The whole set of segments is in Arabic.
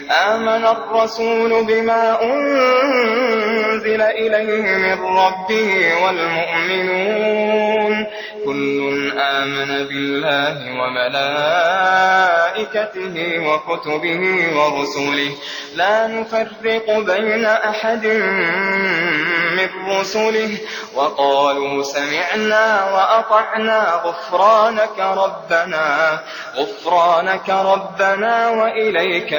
آمن الرسول بما أنزل إليه من ربه والمؤمنون كل آمن بالله وملائكته وكتبه ورسله لا نفرق بين أحد من رسله وقالوا سمعنا وأطعنا غفرانك ربنا وإليك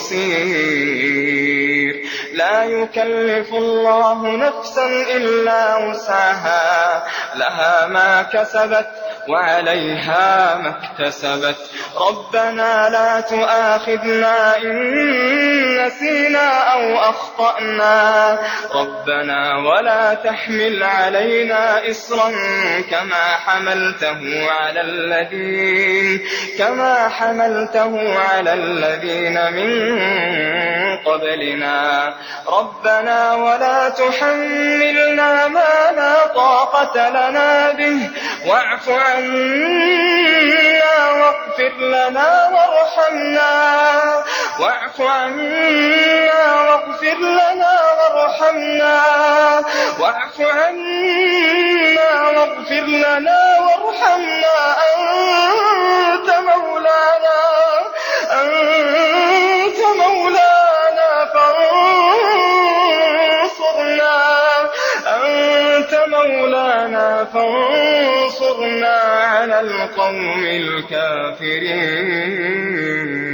المصير لا يكلف الله نفسا إلا وسعها لها ما كسبت وعليها ما اكتسبت ربنا لا تؤاخذنا إن نسينا أو أخطأنا ربنا ولا تحمل علينا إصرا كما حملته على الذين من قبلنا ربنا ولا تحملنا ما لا طاقة لنا به واعف عنا واغفر لنا وارحمنا أنت مولانا فانصرنا على القوم الكافرين.